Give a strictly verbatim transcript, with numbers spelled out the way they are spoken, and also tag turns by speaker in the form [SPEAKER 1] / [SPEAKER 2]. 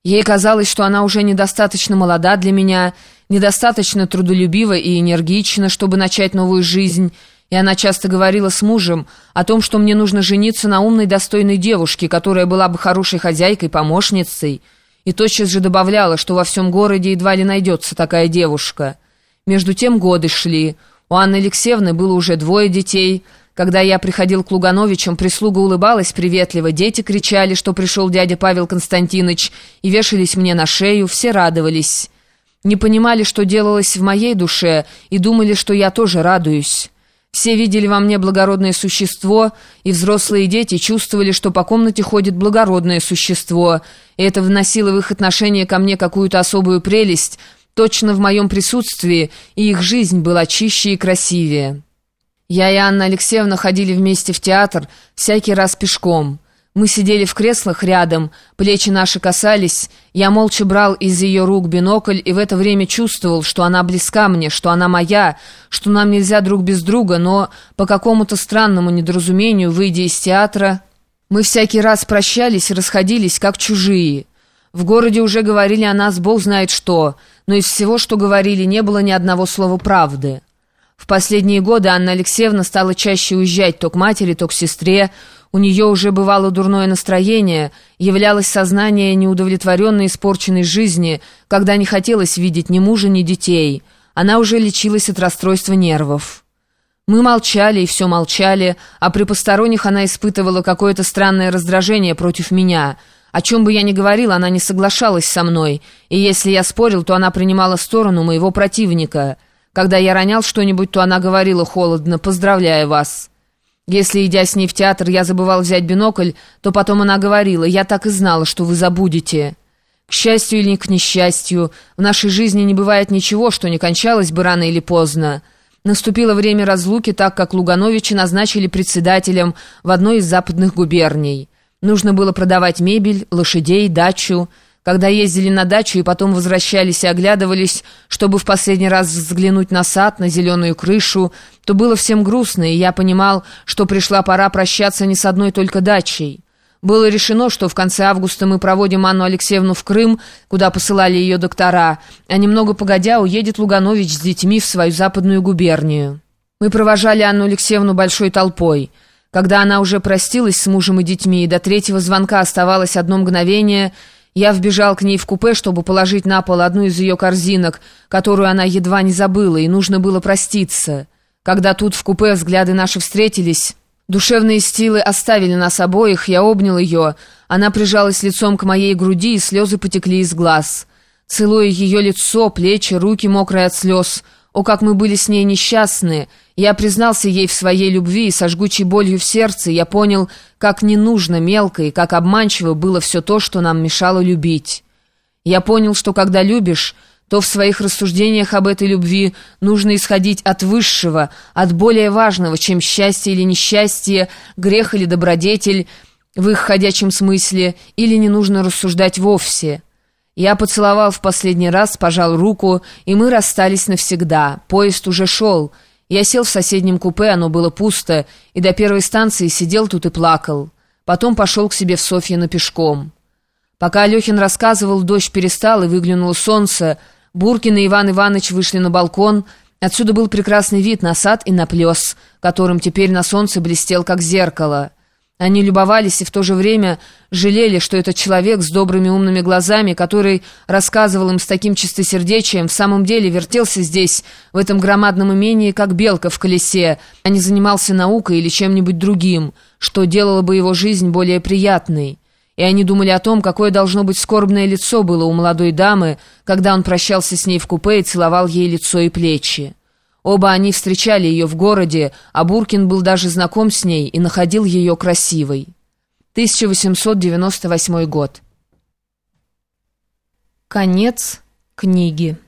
[SPEAKER 1] Ей казалось, что она уже недостаточно молода для меня, недостаточно трудолюбива и энергична, чтобы начать новую жизнь, и она часто говорила с мужем о том, что мне нужно жениться на умной, достойной девушке, которая была бы хорошей хозяйкой, помощницей, и тотчас же добавляла, что во всем городе едва ли найдется такая девушка. Между тем годы шли. У Анны Алексеевны было уже двое детей. Когда я приходил к Лугановичам, прислуга улыбалась приветливо, дети кричали, что пришел дядя Павел Константинович, и вешались мне на шею, все радовались. Не понимали, что делалось в моей душе, и думали, что я тоже радуюсь. Все видели во мне благородное существо, и взрослые дети чувствовали, что по комнате ходит благородное существо, и это вносило в их отношение ко мне какую-то особую прелесть, точно в моем присутствии, и их жизнь была чище и красивее. Я и Анна Алексеевна ходили вместе в театр, всякий раз пешком. Мы сидели в креслах рядом, плечи наши касались, я молча брал из ее рук бинокль и в это время чувствовал, что она близка мне, что она моя, что нам нельзя друг без друга, но по какому-то странному недоразумению, выйдя из театра, мы всякий раз прощались и расходились, как чужие. В городе уже говорили о нас бог знает что, но из всего, что говорили, не было ни одного слова правды. В последние годы Анна Алексеевна стала чаще уезжать то к матери, то к сестре. У нее уже бывало дурное настроение, являлось сознание неудовлетворенной, испорченной жизни, когда не хотелось видеть ни мужа, ни детей. Она уже лечилась от расстройства нервов. Мы молчали и все молчали, а при посторонних она испытывала какое-то странное раздражение против меня. О чем бы я ни говорил, она не соглашалась со мной, и если я спорил, то она принимала сторону моего противника. Когда я ронял что-нибудь, то она говорила холодно: «Поздравляю вас». Если, идя с ней в театр, я забывал взять бинокль, то потом она говорила: «Я так и знала, что вы забудете». К счастью или к несчастью, в нашей жизни не бывает ничего, что не кончалось бы рано или поздно. Наступило время разлуки, так как Лугановича назначили председателем в одной из западных губерний. Нужно было продавать мебель, лошадей, дачу. Когда ездили на дачу и потом возвращались и оглядывались, чтобы в последний раз взглянуть на сад, на зеленую крышу, то было всем грустно, и я понимал, что пришла пора прощаться не с одной только дачей. Было решено, что в конце августа мы проводим Анну Алексеевну в Крым, куда посылали ее доктора, а немного погодя уедет Луганович с детьми в свою западную губернию. Мы провожали Анну Алексеевну большой толпой. Когда она уже простилась с мужем и детьми, и до третьего звонка оставалось одно мгновение, я вбежал к ней в купе, чтобы положить на пол одну из ее корзинок, которую она едва не забыла, и нужно было проститься. Когда тут в купе взгляды наши встретились, душевные силы оставили нас обоих, я обнял ее, она прижалась лицом к моей груди, и слезы потекли из глаз. Целуя ее лицо, плечи, руки, мокрые от слез, о, как мы были с ней несчастны! Я признался ей в своей любви, и со жгучей болью в сердце я понял, как ненужно, мелко и как обманчиво было все то, что нам мешало любить. Я понял, что когда любишь, то в своих рассуждениях об этой любви нужно исходить от высшего, от более важного, чем счастье или несчастье, грех или добродетель в их ходячем смысле, или не нужно рассуждать вовсе. Я поцеловал в последний раз, пожал руку, и мы расстались навсегда. Поезд уже шел. Я сел в соседнем купе, оно было пусто, и до первой станции сидел тут и плакал. Потом пошел к себе в Софьино пешком. Пока Алехин рассказывал, дождь перестал, и выглянуло солнце. Буркин и Иван Иванович вышли на балкон. Отсюда был прекрасный вид на сад и на плес, которым теперь на солнце блестел, как зеркало. Они любовались и в то же время жалели, что этот человек с добрыми умными глазами, который рассказывал им с таким чистосердечием, в самом деле вертелся здесь, в этом громадном имении, как белка в колесе, а не занимался наукой или чем-нибудь другим, что делало бы его жизнь более приятной. И они думали о том, какое должно быть скорбное лицо было у молодой дамы, когда он прощался с ней в купе и целовал ей лицо и плечи. Оба они встречали ее в городе, а Буркин был даже знаком с ней и находил ее красивой. тысяча восемьсот девяносто восьмой год. Конец книги.